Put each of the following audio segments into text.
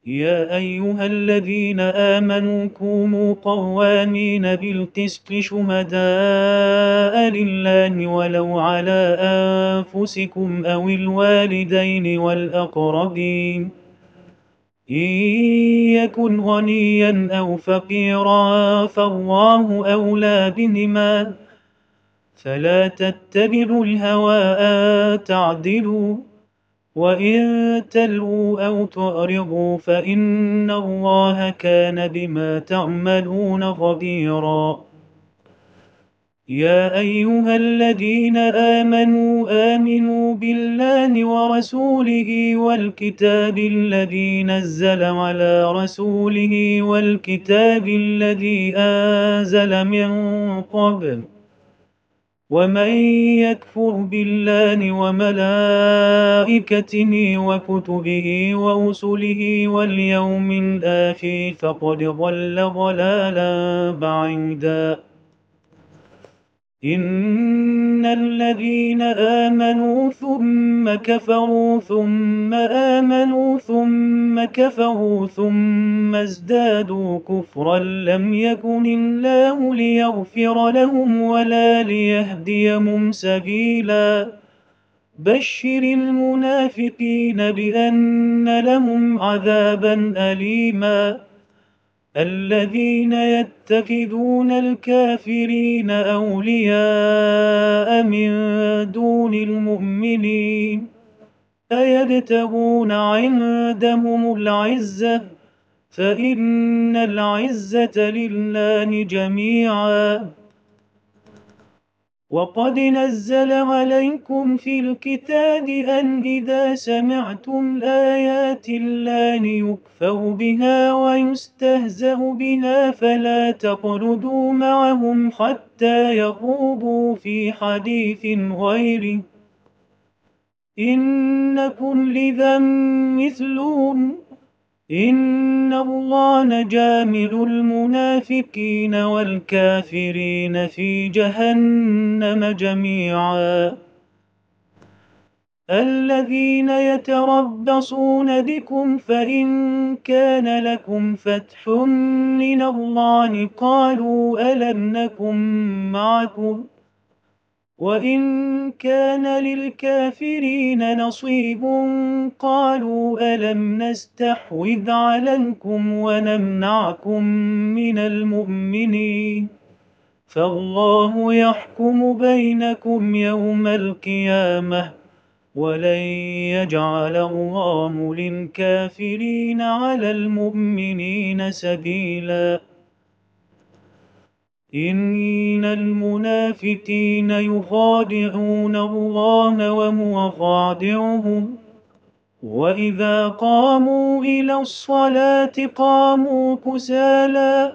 يا أيها الذين آمنوا كونوا قوامين بالقسط شهداء لله ولو على أنفسكم أو الوالدين والأقربين إن يكن غنيا أو فقيرا فالله أولى بهما فلا تتبعوا الهوى أن تعدلوا وإن تلووا أو تعرضوا فإن الله كان بما تعملون خبيرا. يا أيها الذين آمنوا بالله ورسوله والكتاب الذي نزل على رسوله والكتاب الذي أنزل من قبل ومن يكفر بالله وملائكته وكتبه ورسله واليوم الآخر فقد ضل ضلالا بعيدا. إن الذين آمنوا ثم كفروا ثم آمنوا ثم كفروا ثم ازدادوا كفرا لم يكن الله ليغفر لهم ولا ليهديهم سبيلا. بشر المنافقين بأن لهم عذابا أليما. الذين يتخذون الكافرين أولياء من دون المؤمنين أيبتغون عندهم العزة فإن العزة لله جميعا. وقد نزل عليكم في الكتاب أن إذا سمعتم آيات الله يكفر بها ويستهزأ بها فلا تقعدوا معهم حتى يخوضوا في حديث غيره إنكم إذا مثلهم إن الله جامع المنافقين والكافرين في جهنم جميعا. الذين يتربصون بكم فإن كان لكم فتح من الله قالوا ألم نكن معكم وإن كان للكافرين نصيب قالوا ألم نستحوذ عليكم ونمنعكم من المؤمنين فالله يحكم بينكم يوم القيامة ولن يجعل الله للكافرين على المؤمنين سبيلا. إن المنافقين يخادعون الله وهو خادعهم وإذا قاموا إلى الصلاة قاموا كسالى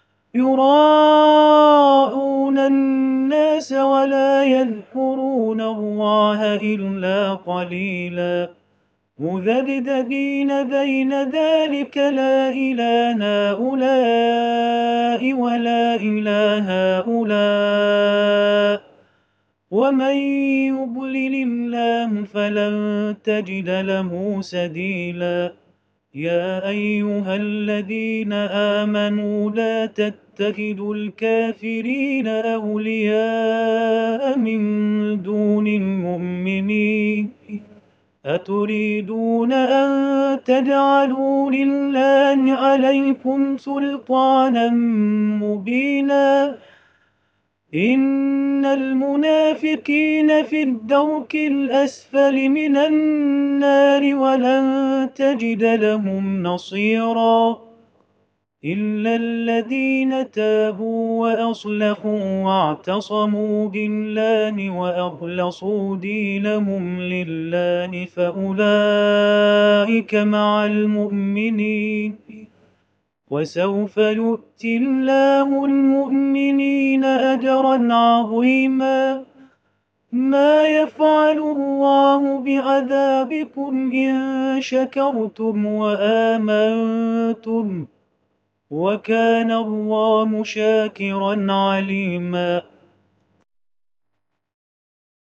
يراءون الناس ولا يذكرون الله إلا قليلا مذبذبين بين ذلك لا إله هؤلاء ولا إله هؤلاء ومن يضلل الله فلن تجد له سبيلا. يا أيها الذين آمنوا لا تتخذوا الكافرين أولياء من دون المؤمنين أتريدون أن تجعلوا لله عليكم سلطانا مبينا. إن المنافقين في الدرك الأسفل من النار ولن تجد لهم نصيرا إلا الذين تابوا وأصلحوا واعتصموا بالله وأخلصوا دينهم لله فأولئك مع المؤمنين وسوف يؤتي الله المؤمنين أجرا عظيما. ما يفعل الله بعذابكم إن شكرتم وآمنتم وكان الله شاكرا عليما.